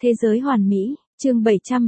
Thế giới hoàn mỹ, chương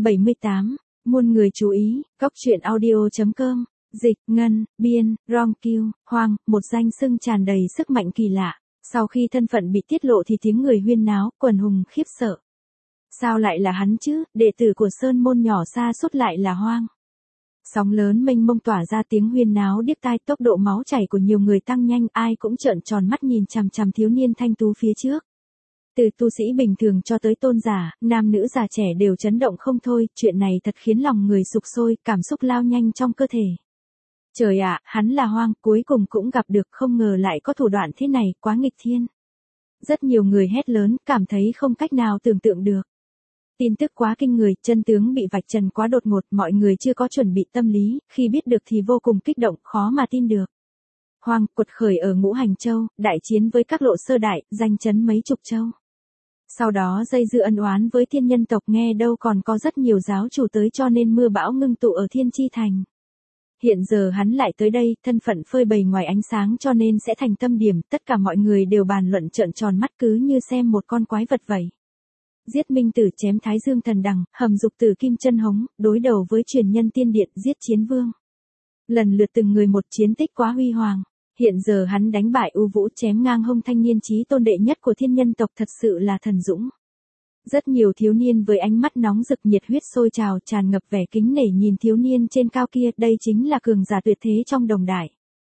778, muôn người chú ý, Cóc truyện audio.com, dịch, ngân, biên, rong kiêu, hoang, một danh xưng tràn đầy sức mạnh kỳ lạ. Sau khi thân phận bị tiết lộ thì tiếng người huyên náo, quần hùng khiếp sợ. Sao lại là hắn chứ, đệ tử của Sơn môn nhỏ xa suốt lại là Hoang. Sóng lớn mênh mông tỏa ra tiếng huyên náo điếc tai, tốc độ máu chảy của nhiều người tăng nhanh, ai cũng trợn tròn mắt nhìn chằm chằm thiếu niên thanh tú phía trước. Từ tu sĩ bình thường cho tới tôn giả, nam nữ già trẻ đều chấn động không thôi, chuyện này thật khiến lòng người sục sôi, cảm xúc lao nhanh trong cơ thể. Trời ạ, hắn là Hoang, cuối cùng cũng gặp được, không ngờ lại có thủ đoạn thế này, quá nghịch thiên. Rất nhiều người hét lớn, cảm thấy không cách nào tưởng tượng được. Tin tức quá kinh người, chân tướng bị vạch trần quá đột ngột, mọi người chưa có chuẩn bị tâm lý, khi biết được thì vô cùng kích động, khó mà tin được. Hoang, quật khởi ở Ngũ Hành Châu, đại chiến với các lộ sơ đại, danh chấn mấy chục châu. Sau đó dây dưa ân oán với thiên nhân tộc, nghe đâu còn có rất nhiều giáo chủ tới, cho nên mưa bão ngưng tụ ở Thiên Chi Thành. Hiện giờ hắn lại tới đây, thân phận phơi bày ngoài ánh sáng cho nên sẽ thành tâm điểm, tất cả mọi người đều bàn luận trợn tròn mắt cứ như xem một con quái vật vậy. Giết Minh Tử, chém Thái Dương Thần Đằng, hầm Dục Tử Kim Chân Hống, đối đầu với truyền nhân tiên điện, giết Chiến Vương. Lần lượt từng người một, chiến tích quá huy hoàng. Hiện giờ hắn đánh bại U Vũ, chém ngang hông thanh niên chí tôn đệ nhất của thiên nhân tộc, thật sự là thần dũng. Rất nhiều thiếu niên với ánh mắt nóng rực, nhiệt huyết sôi trào, tràn ngập vẻ kính nể nhìn thiếu niên trên cao kia, đây chính là cường giả tuyệt thế trong đồng đại.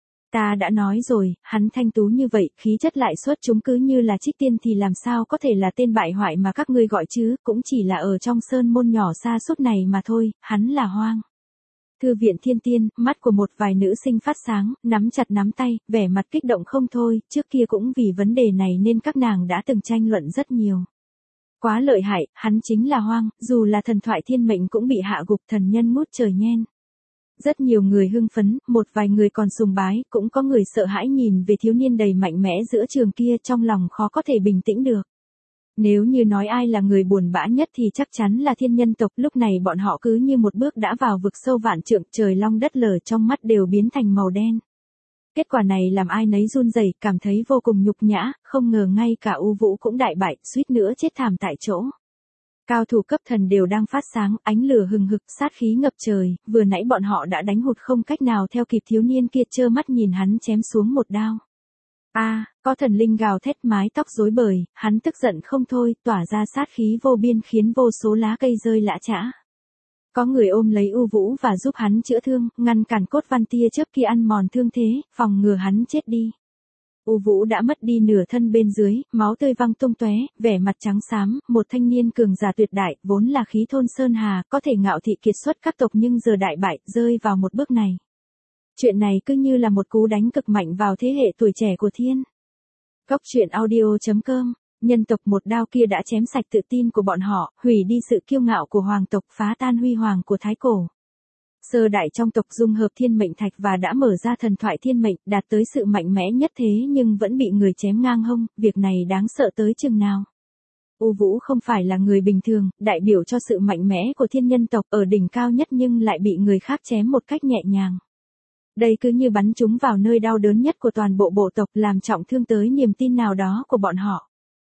Ta đã nói rồi, hắn thanh tú như vậy, khí chất lại xuất chúng cứ như là trích tiên thì làm sao có thể là tên bại hoại mà các ngươi gọi chứ, cũng chỉ là ở trong sơn môn nhỏ xa suốt này mà thôi, hắn là Hoang. Thư viện Thiên Tiên, mắt của một vài nữ sinh phát sáng, nắm chặt nắm tay, vẻ mặt kích động không thôi, trước kia cũng vì vấn đề này nên các nàng đã từng tranh luận rất nhiều. Quá lợi hại, hắn chính là Hoang, dù là thần thoại thiên mệnh cũng bị hạ gục, thần nhân ngút trời nhen. Rất nhiều người hưng phấn, một vài người còn sùng bái, cũng có người sợ hãi nhìn về thiếu niên đầy mạnh mẽ giữa trường kia, trong lòng khó có thể bình tĩnh được. Nếu như nói ai là người buồn bã nhất thì chắc chắn là thiên nhân tộc, lúc này bọn họ cứ như một bước đã vào vực sâu vạn trượng, trời long đất lở, trong mắt đều biến thành màu đen. Kết quả này làm ai nấy run rẩy, cảm thấy vô cùng nhục nhã, không ngờ ngay cả U Vũ cũng đại bại, suýt nữa chết thảm tại chỗ. Cao thủ cấp thần đều đang phát sáng, ánh lửa hừng hực, sát khí ngập trời, vừa nãy bọn họ đã đánh hụt không cách nào theo kịp, thiếu niên kia trơ mắt nhìn hắn chém xuống một đao. Có thần linh gào thét, mái tóc rối bời, hắn tức giận không thôi, tỏa ra sát khí vô biên khiến vô số lá cây rơi lã chã. Có người ôm lấy U Vũ và giúp hắn chữa thương, ngăn cản cốt văn tia chớp kia ăn mòn thương thế, phòng ngừa hắn chết đi. U Vũ đã mất đi nửa thân bên dưới, máu tươi văng tung tóe, vẻ mặt trắng xám, một thanh niên cường giả tuyệt đại, vốn là khí thôn sơn hà, có thể ngạo thị kiệt xuất các tộc nhưng giờ đại bại, rơi vào một bước này. Chuyện này cứ như là một cú đánh cực mạnh vào thế hệ tuổi trẻ của thiên. Cóc truyện audio.com, nhân tộc một đao kia đã chém sạch tự tin của bọn họ, hủy đi sự kiêu ngạo của hoàng tộc, phá tan huy hoàng của thái cổ. Sơ đại trong tộc dung hợp thiên mệnh thạch và đã mở ra thần thoại thiên mệnh, đạt tới sự mạnh mẽ nhất thế nhưng vẫn bị người chém ngang hông, việc này đáng sợ tới chừng nào. U Vũ không phải là người bình thường, đại biểu cho sự mạnh mẽ của thiên nhân tộc, ở đỉnh cao nhất nhưng lại bị người khác chém một cách nhẹ nhàng. Đây cứ như bắn chúng vào nơi đau đớn nhất của toàn bộ bộ tộc, làm trọng thương tới niềm tin nào đó của bọn họ.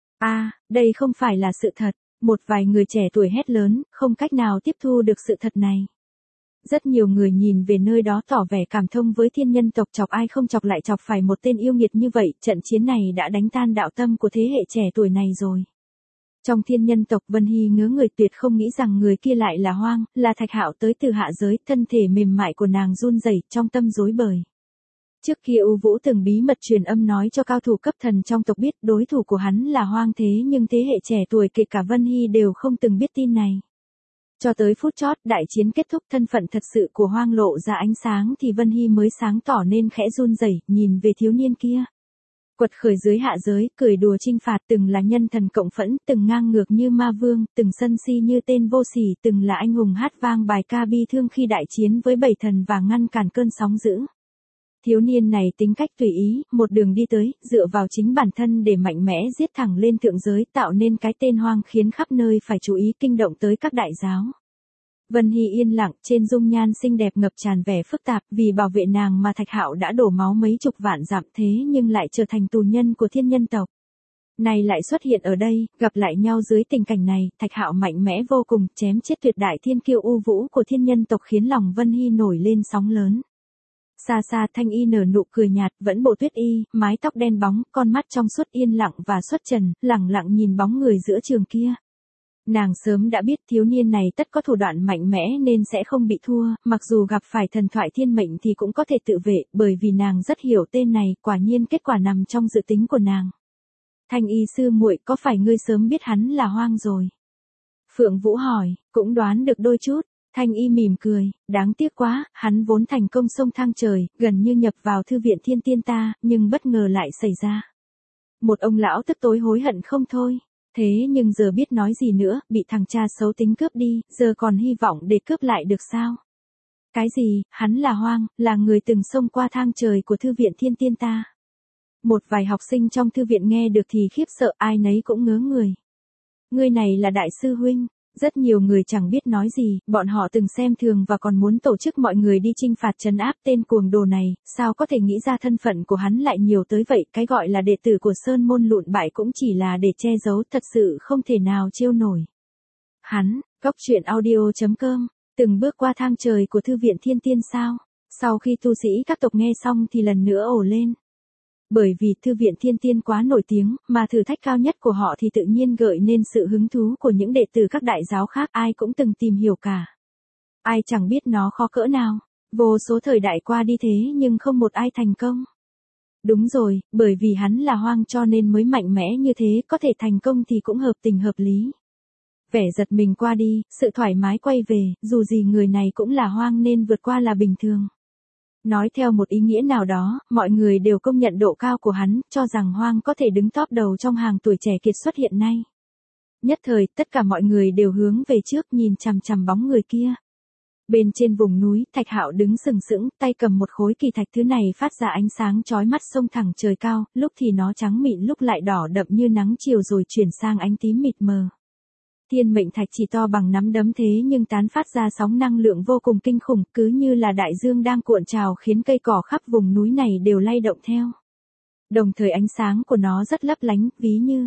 Đây không phải là sự thật, một vài người trẻ tuổi hét lớn, không cách nào tiếp thu được sự thật này. Rất nhiều người nhìn về nơi đó tỏ vẻ cảm thông với thiên nhân tộc, chọc ai không chọc lại chọc phải một tên yêu nghiệt như vậy, trận chiến này đã đánh tan đạo tâm của thế hệ trẻ tuổi này rồi. Trong thiên nhân tộc, Vân Hy ngớ người, tuyệt không nghĩ rằng người kia lại là Hoang, là Thạch Hạo tới từ hạ giới, thân thể mềm mại của nàng run rẩy, trong tâm rối bời. Trước kia U Vũ từng bí mật truyền âm nói cho cao thủ cấp thần trong tộc biết đối thủ của hắn là Hoang, thế nhưng thế hệ trẻ tuổi kể cả Vân Hy đều không từng biết tin này. Cho tới phút chót, đại chiến kết thúc, thân phận thật sự của Hoang lộ ra ánh sáng thì Vân Hy mới sáng tỏ nên khẽ run rẩy, nhìn về thiếu niên kia. Quật khởi dưới hạ giới, cười đùa chinh phạt, từng là nhân thần cộng phẫn, từng ngang ngược như ma vương, từng sân si như tên vô sỉ, từng là anh hùng hát vang bài ca bi thương khi đại chiến với bảy thần và ngăn cản cơn sóng dữ. Thiếu niên này tính cách tùy ý, một đường đi tới, dựa vào chính bản thân để mạnh mẽ giết thẳng lên thượng giới, tạo nên cái tên Hoang khiến khắp nơi phải chú ý, kinh động tới các đại giáo. Vân Hy yên lặng, trên dung nhan xinh đẹp ngập tràn vẻ phức tạp, vì bảo vệ nàng mà Thạch Hạo đã đổ máu mấy chục vạn dặm, thế nhưng lại trở thành tù nhân của thiên nhân tộc. Nay lại xuất hiện ở đây, gặp lại nhau dưới tình cảnh này, Thạch Hạo mạnh mẽ vô cùng, chém chết tuyệt đại thiên kiêu U Vũ của thiên nhân tộc khiến lòng Vân Hy nổi lên sóng lớn. Xa xa Thanh Y nở nụ cười nhạt, vẫn bộ tuyết y, mái tóc đen bóng, con mắt trong suốt yên lặng và xuất trần, lẳng lặng nhìn bóng người giữa trường kia. Nàng sớm đã biết thiếu niên này tất có thủ đoạn mạnh mẽ nên sẽ không bị thua, mặc dù gặp phải thần thoại thiên mệnh thì cũng có thể tự vệ, bởi vì nàng rất hiểu tên này, quả nhiên kết quả nằm trong dự tính của nàng. Thanh Y sư muội, có phải ngươi sớm biết hắn là Hoang rồi? Phượng Vũ hỏi, cũng đoán được đôi chút. Thanh Y mỉm cười, đáng tiếc quá, hắn vốn thành công sông thang trời, gần như nhập vào thư viện thiên tiên ta, nhưng bất ngờ lại xảy ra. Một ông lão tức tối hối hận không thôi. Thế nhưng giờ biết nói gì nữa, bị thằng cha xấu tính cướp đi, giờ còn hy vọng để cướp lại được sao? Cái gì, hắn là Hoang, là người từng xông qua thang trời của thư viện thiên tiên ta. Một vài học sinh trong thư viện nghe được thì khiếp sợ, ai nấy cũng ngớ người. Người này là đại sư huynh. Rất nhiều người chẳng biết nói gì, bọn họ từng xem thường và còn muốn tổ chức mọi người đi chinh phạt trấn áp tên cuồng đồ này, sao có thể nghĩ ra thân phận của hắn lại nhiều tới vậy, cái gọi là đệ tử của Sơn Môn lụn bại cũng chỉ là để che giấu, thật sự không thể nào trêu nổi. Hắn, Góc Truyện Audio.com, từng bước qua thang trời của thư viện thiên tiên sao? Sau khi tu sĩ các tộc nghe xong thì lần nữa ồ lên. Bởi vì thư viện thiên tiên quá nổi tiếng, mà thử thách cao nhất của họ thì tự nhiên gợi nên sự hứng thú của những đệ tử các đại giáo khác, ai cũng từng tìm hiểu cả. Ai chẳng biết nó khó cỡ nào, vô số thời đại qua đi thế nhưng không một ai thành công. Đúng rồi, bởi vì hắn là Hoang cho nên mới mạnh mẽ như thế, có thể thành công thì cũng hợp tình hợp lý. Vẻ giật mình qua đi, sự thoải mái quay về, dù gì người này cũng là Hoang nên vượt qua là bình thường. Nói theo một ý nghĩa nào đó, mọi người đều công nhận độ cao của hắn, cho rằng Hoang có thể đứng top đầu trong hàng tuổi trẻ kiệt xuất hiện nay. Nhất thời, tất cả mọi người đều hướng về trước nhìn chằm chằm bóng người kia. Bên trên vùng núi, Thạch Hạo đứng sừng sững, tay cầm một khối kỳ thạch, thứ này phát ra ánh sáng chói mắt xông thẳng trời cao, lúc thì nó trắng mịn lúc lại đỏ đậm như nắng chiều rồi chuyển sang ánh tím mịt mờ. Thiên mệnh thạch chỉ to bằng nắm đấm thế nhưng tán phát ra sóng năng lượng vô cùng kinh khủng, cứ như là đại dương đang cuộn trào khiến cây cỏ khắp vùng núi này đều lay động theo. Đồng thời ánh sáng của nó rất lấp lánh, ví như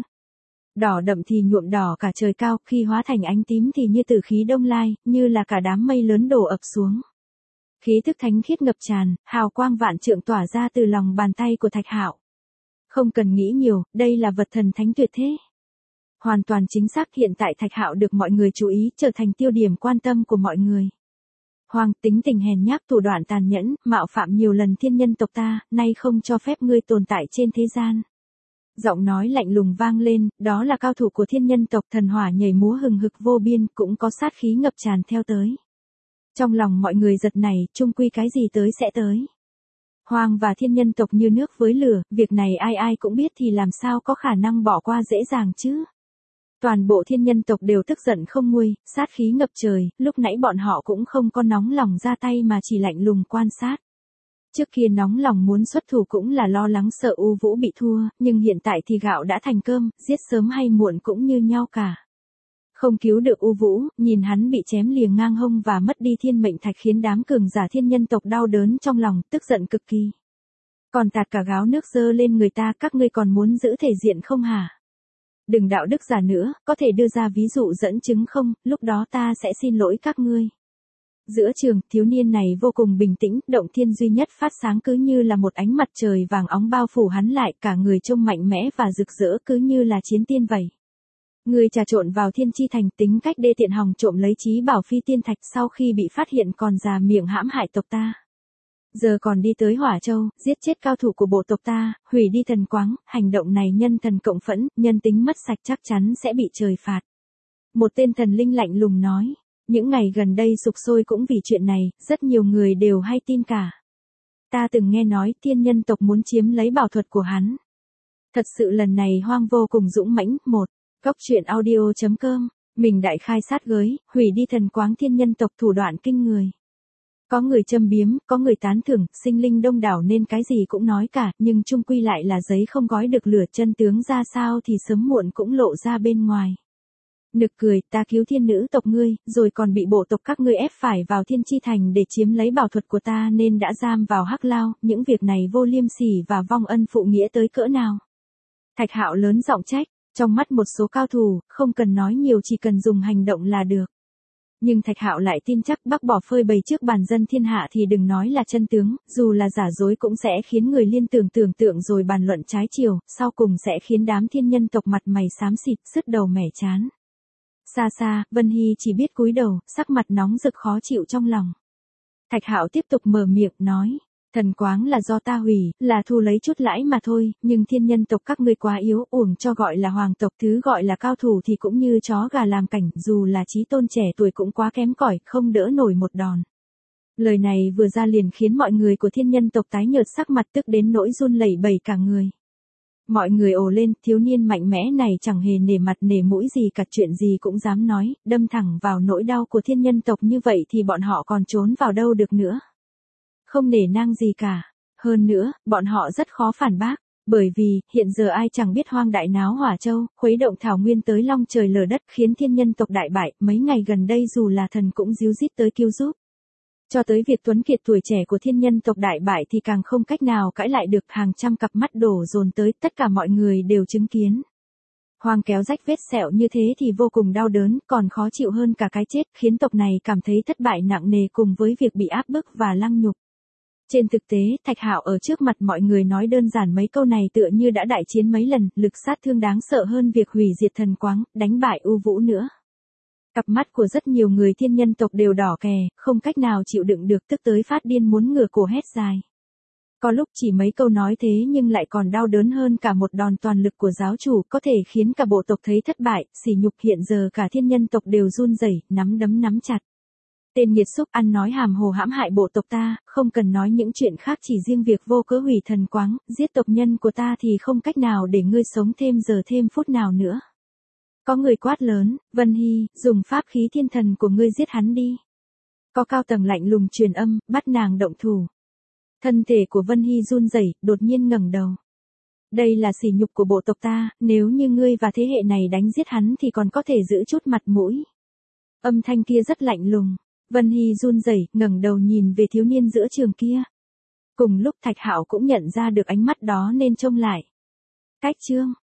đỏ đậm thì nhuộm đỏ cả trời cao, khi hóa thành ánh tím thì như tử khí đông lai, như là cả đám mây lớn đổ ập xuống. Khí thức thánh khiết ngập tràn, hào quang vạn trượng tỏa ra từ lòng bàn tay của Thạch Hạo. Không cần nghĩ nhiều, đây là vật thần thánh tuyệt thế. Hoàn toàn chính xác, hiện tại Thạch Hạo được mọi người chú ý, trở thành tiêu điểm quan tâm của mọi người. Hoang, tính tình hèn nhát, thủ đoạn tàn nhẫn, mạo phạm nhiều lần thiên nhân tộc ta, nay không cho phép ngươi tồn tại trên thế gian. Giọng nói lạnh lùng vang lên, đó là cao thủ của thiên nhân tộc, thần hỏa nhảy múa hừng hực vô biên, cũng có sát khí ngập tràn theo tới. Trong lòng mọi người giật nảy, chung quy cái gì tới sẽ tới. Hoang và thiên nhân tộc như nước với lửa, việc này ai ai cũng biết thì làm sao có khả năng bỏ qua dễ dàng chứ. Toàn bộ thiên nhân tộc đều tức giận không nguôi, sát khí ngập trời, lúc nãy bọn họ cũng không có nóng lòng ra tay mà chỉ lạnh lùng quan sát. Trước kia nóng lòng muốn xuất thủ cũng là lo lắng sợ U Vũ bị thua, nhưng hiện tại thì gạo đã thành cơm, giết sớm hay muộn cũng như nhau cả. Không cứu được U Vũ, nhìn hắn bị chém lìa ngang hông và mất đi thiên mệnh thạch khiến đám cường giả thiên nhân tộc đau đớn trong lòng, tức giận cực kỳ. Còn tạt cả gáo nước dơ lên người ta, các ngươi còn muốn giữ thể diện không hả? Đừng đạo đức giả nữa, có thể đưa ra ví dụ dẫn chứng không, lúc đó ta sẽ xin lỗi các ngươi. Giữa trường, thiếu niên này vô cùng bình tĩnh, động thiên duy nhất phát sáng cứ như là một ánh mặt trời vàng óng bao phủ hắn lại, cả người trông mạnh mẽ và rực rỡ cứ như là chiến tiên vậy. Người trà trộn vào thiên chi thành, tính cách đê tiện, hòng trộm lấy trí bảo phi tiên thạch, sau khi bị phát hiện còn già miệng hãm hại tộc ta. Giờ còn đi tới Hỏa Châu, giết chết cao thủ của bộ tộc ta, hủy đi thần quáng, hành động này nhân thần cộng phẫn, nhân tính mất sạch, chắc chắn sẽ bị trời phạt. Một tên thần linh lạnh lùng nói, những ngày gần đây sục sôi cũng vì chuyện này, rất nhiều người đều hay tin cả. Ta từng nghe nói thiên nhân tộc muốn chiếm lấy bảo thuật của hắn. Thật sự lần này Hoang vô cùng dũng mãnh. Một, Góc Truyện Audio.com, mình đại khai sát gới, hủy đi thần quáng thiên nhân tộc, thủ đoạn kinh người. Có người châm biếm, có người tán thưởng, sinh linh đông đảo nên cái gì cũng nói cả, nhưng chung quy lại là giấy không gói được lửa, chân tướng ra sao thì sớm muộn cũng lộ ra bên ngoài. Nực cười, ta cứu thiên nữ tộc ngươi, rồi còn bị bộ tộc các ngươi ép phải vào thiên chi thành để chiếm lấy bảo thuật của ta nên đã giam vào hắc lao, những việc này vô liêm sỉ và vong ân phụ nghĩa tới cỡ nào. Thạch Hạo lớn giọng trách, trong mắt một số cao thủ, không cần nói nhiều chỉ cần dùng hành động là được. Nhưng Thạch Hạo lại tin chắc bác bỏ phơi bày trước bàn dân thiên hạ thì đừng nói là chân tướng, dù là giả dối cũng sẽ khiến người liên tưởng tưởng tượng rồi bàn luận trái chiều, sau cùng sẽ khiến đám thiên nhân tộc mặt mày xám xịt, sứt đầu mẻ chán. Xa xa, Vân Hy chỉ biết cúi đầu, sắc mặt nóng rực khó chịu trong lòng. Thạch Hạo tiếp tục mở miệng nói, thần quáng là do ta hủy, là thu lấy chút lãi mà thôi, nhưng thiên nhân tộc các ngươi quá yếu, uổng cho gọi là hoàng tộc, thứ gọi là cao thủ thì cũng như chó gà làm cảnh, dù là chí tôn trẻ tuổi cũng quá kém cỏi, không đỡ nổi một đòn. Lời này vừa ra liền khiến mọi người của thiên nhân tộc tái nhợt sắc mặt, tức đến nỗi run lẩy bẩy cả người. Mọi người ồ lên, thiếu niên mạnh mẽ này chẳng hề nể mặt nể mũi gì cả, chuyện gì cũng dám nói, đâm thẳng vào nỗi đau của thiên nhân tộc, như vậy thì bọn họ còn trốn vào đâu được nữa. Không nể nang gì cả. Hơn nữa, bọn họ rất khó phản bác, bởi vì, hiện giờ ai chẳng biết hoang đại náo hỏa châu, khuấy động thảo nguyên tới long trời lở đất, khiến thiên nhân tộc đại bại, mấy ngày gần đây dù là thần cũng díu dít tới cứu giúp. Cho tới việc tuấn kiệt tuổi trẻ của thiên nhân tộc đại bại thì càng không cách nào cãi lại được, hàng trăm cặp mắt đổ dồn tới, tất cả mọi người đều chứng kiến. Hoang kéo rách vết sẹo như thế thì vô cùng đau đớn, còn khó chịu hơn cả cái chết, khiến tộc này cảm thấy thất bại nặng nề cùng với việc bị áp bức và lăng nhục. Trên thực tế, Thạch Hạo ở trước mặt mọi người nói đơn giản mấy câu này tựa như đã đại chiến mấy lần, lực sát thương đáng sợ hơn việc hủy diệt thần quáng, đánh bại U Vũ nữa. Cặp mắt của rất nhiều người thiên nhân tộc đều đỏ kè, không cách nào chịu đựng được, tức tới phát điên muốn ngửa cổ hét dài. Có lúc chỉ mấy câu nói thế nhưng lại còn đau đớn hơn cả một đòn toàn lực của giáo chủ, có thể khiến cả bộ tộc thấy thất bại, sỉ nhục, hiện giờ cả thiên nhân tộc đều run rẩy, nắm đấm nắm chặt. Tên nghiệt xúc ăn nói hàm hồ hãm hại bộ tộc ta, không cần nói những chuyện khác, chỉ riêng việc vô cớ hủy thần quáng, giết tộc nhân của ta thì không cách nào để ngươi sống thêm giờ thêm phút nào nữa. Có người quát lớn, Vân Hy, dùng pháp khí thiên thần của ngươi giết hắn đi. Có cao tầng lạnh lùng truyền âm, bắt nàng động thủ. Thân thể của Vân Hy run rẩy, đột nhiên ngẩng đầu. Đây là sỉ nhục của bộ tộc ta, nếu như ngươi và thế hệ này đánh giết hắn thì còn có thể giữ chút mặt mũi. Âm thanh kia rất lạnh lùng. Vân Hy run rẩy, ngẩng đầu nhìn về thiếu niên giữa trường kia. Cùng lúc Thạch Hạo cũng nhận ra được ánh mắt đó nên trông lại. Cách chương